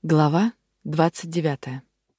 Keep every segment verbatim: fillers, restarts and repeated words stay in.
Глава двадцать девятая.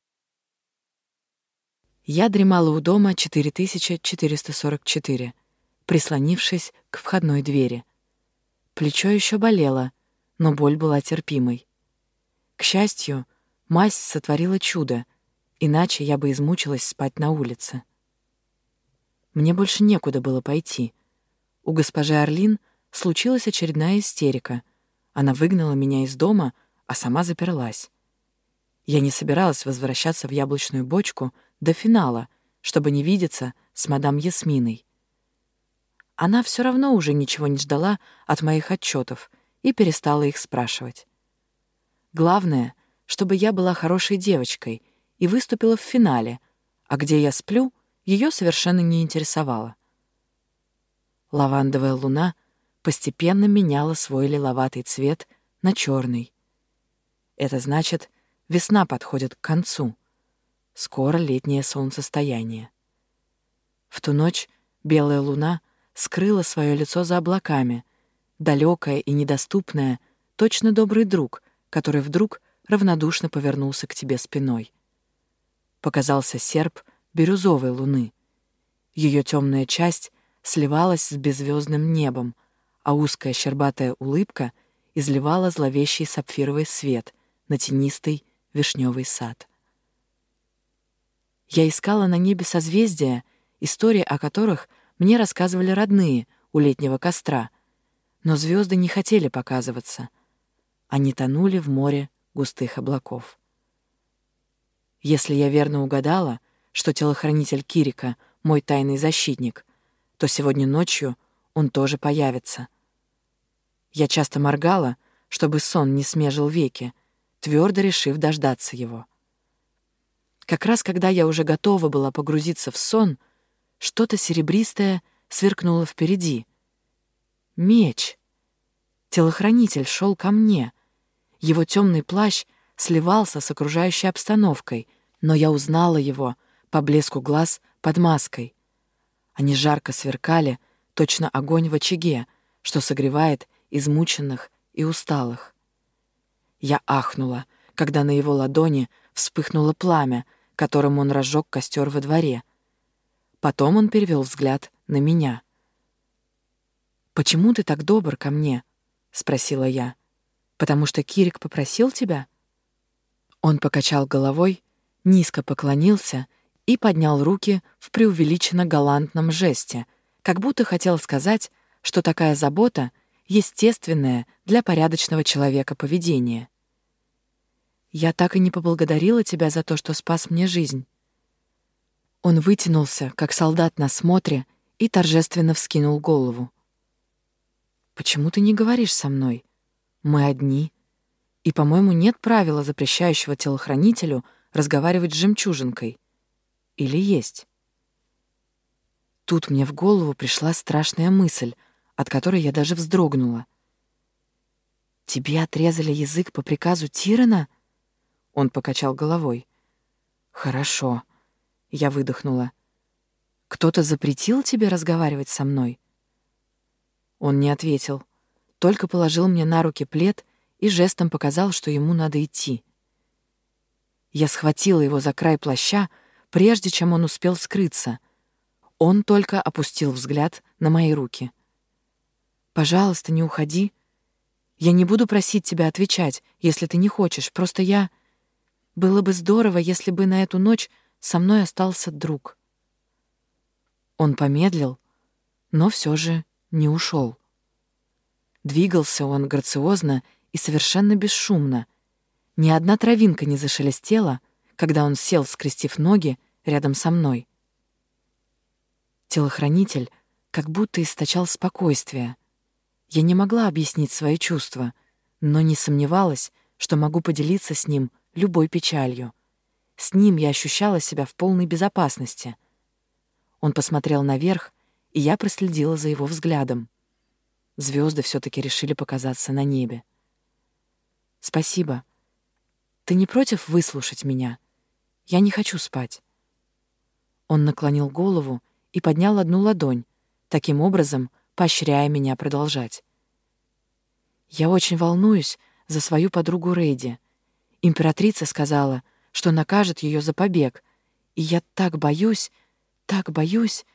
Я дремала у дома четыре тысячи четыреста сорок четыре, прислонившись к входной двери. Плечо еще болело, но боль была терпимой. К счастью, мазь сотворила чудо, иначе я бы измучилась спать на улице. Мне больше некуда было пойти. У госпожи Орлин случилась очередная истерика. Она выгнала меня из дома, а сама заперлась. Я не собиралась возвращаться в яблочную бочку до финала, чтобы не видеться с мадам Ясминой. Она все равно уже ничего не ждала от моих отчетов и перестала их спрашивать. Главное, чтобы я была хорошей девочкой и выступила в финале, а где я сплю, ее совершенно не интересовало. Лавандовая луна постепенно меняла свой лиловатый цвет на черный. Это значит, весна подходит к концу. Скоро летнее солнцестояние. В ту ночь белая луна скрыла свое лицо за облаками, далекая и недоступная, точно добрый друг, который вдруг равнодушно повернулся к тебе спиной. Показался серп бирюзовой луны. Ее темная часть сливалась с беззвездным небом, а узкая щербатая улыбка изливала зловещий сапфировый свет на тенистый вишневый сад. Я искала на небе созвездия, истории о которых мне рассказывали родные у летнего костра, но звезды не хотели показываться. Они тонули в море густых облаков. Если я верно угадала, что телохранитель Кирика — мой тайный защитник, то сегодня ночью он тоже появится. Я часто моргала, чтобы сон не смежил веки, твердо решив дождаться его. Как раз когда я уже готова была погрузиться в сон, что-то серебристое сверкнуло впереди. Меч. Телохранитель шел ко мне. Его темный плащ сливался с окружающей обстановкой, но я узнала его по блеску глаз под маской. Они жарко сверкали, точно огонь в очаге, что согревает измученных и усталых. Я ахнула, когда на его ладони вспыхнуло пламя, которым он разжег костер во дворе. Потом он перевел взгляд на меня. «Почему ты так добр ко мне?» — спросила я. «Потому что Кирик попросил тебя?» Он покачал головой, низко поклонился и поднял руки в преувеличенно галантном жесте, как будто хотел сказать, что такая забота — естественное для порядочного человека поведение. «Я так и не поблагодарила тебя за то, что спас мне жизнь». Он вытянулся, как солдат на смотре, и торжественно вскинул голову. «Почему ты не говоришь со мной? Мы одни. И, по-моему, нет правила, запрещающего телохранителю разговаривать с жемчужинкой. Или есть?» Тут мне в голову пришла страшная мысль, от которой я даже вздрогнула. «Тебе отрезали язык по приказу Тирана?» Он покачал головой. «Хорошо», — я выдохнула. «Кто-то запретил тебе разговаривать со мной?» Он не ответил, только положил мне на руки плед и жестом показал, что ему надо идти. Я схватила его за край плаща, прежде чем он успел скрыться. Он только опустил взгляд на мои руки. «Пожалуйста, не уходи. Я не буду просить тебя отвечать, если ты не хочешь, просто я... Было бы здорово, если бы на эту ночь со мной остался друг». Он помедлил, но все же не ушел. Двигался он грациозно и совершенно бесшумно. Ни одна травинка не зашелестела, когда он сел, скрестив ноги, рядом со мной. Телохранитель как будто источал спокойствие. Я не могла объяснить свои чувства, но не сомневалась, что могу поделиться с ним любой печалью. С ним я ощущала себя в полной безопасности. Он посмотрел наверх, и я проследила за его взглядом. Звезды все-таки решили показаться на небе. «Спасибо. Ты не против выслушать меня? Я не хочу спать». Он наклонил голову и поднял одну ладонь, таким образом поощряя меня продолжать. «Я очень волнуюсь за свою подругу Рейди, Императрица сказала, что накажет ее за побег, и я так боюсь, так боюсь.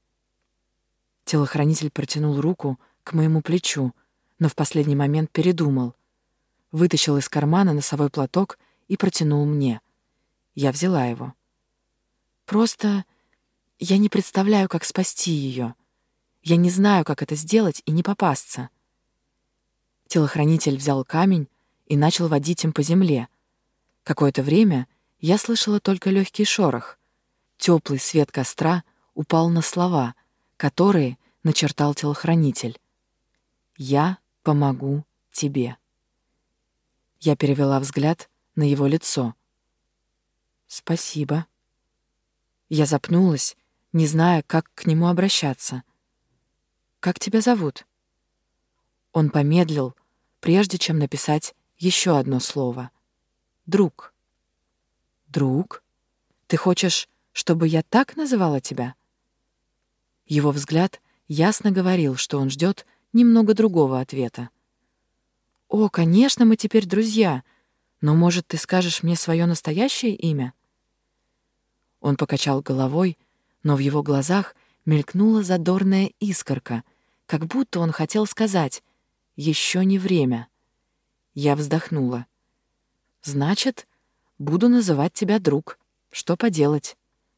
Телохранитель протянул руку к моему плечу, но в последний момент передумал. Вытащил из кармана носовой платок и протянул мне. Я взяла его. Просто я не представляю, как спасти ее. Я не знаю, как это сделать и не попасться. Телохранитель взял камень и начал водить им по земле. Какое-то время я слышала только легкий шорох. Теплый свет костра упал на слова, которые начертал телохранитель. «Я помогу тебе». Я перевела взгляд на его лицо. «Спасибо». Я запнулась, не зная, как к нему обращаться. «Как тебя зовут?» Он помедлил, прежде чем написать еще одно слово. «Друг». «Друг? Ты хочешь, чтобы я так называла тебя?» Его взгляд ясно говорил, что он ждет немного другого ответа. «О, конечно, мы теперь друзья, но, может, ты скажешь мне свое настоящее имя?» Он покачал головой, но в его глазах мелькнула задорная искорка, как будто он хотел сказать «еще не время». Я вздохнула. «Значит, буду называть тебя друг. Что поделать?»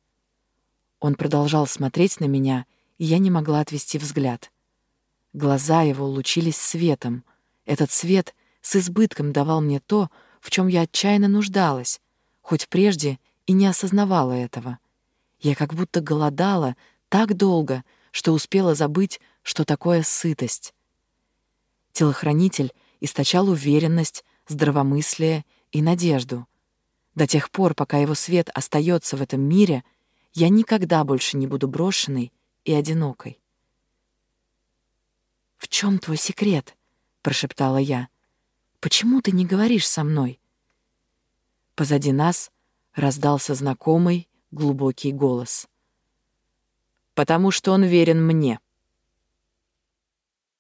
Он продолжал смотреть на меня, и я не могла отвести взгляд. Глаза его лучились светом. Этот свет с избытком давал мне то, в чем я отчаянно нуждалась, хоть прежде и не осознавала этого. Я как будто голодала так долго, что успела забыть, что такое сытость. Телохранитель источал уверенность, здравомыслие и надежду. До тех пор, пока его свет остается в этом мире, я никогда больше не буду брошенной и одинокой. «В чем твой секрет?» — прошептала я. «Почему ты не говоришь со мной?» Позади нас раздался знакомый глубокий голос. «Потому что он верен мне».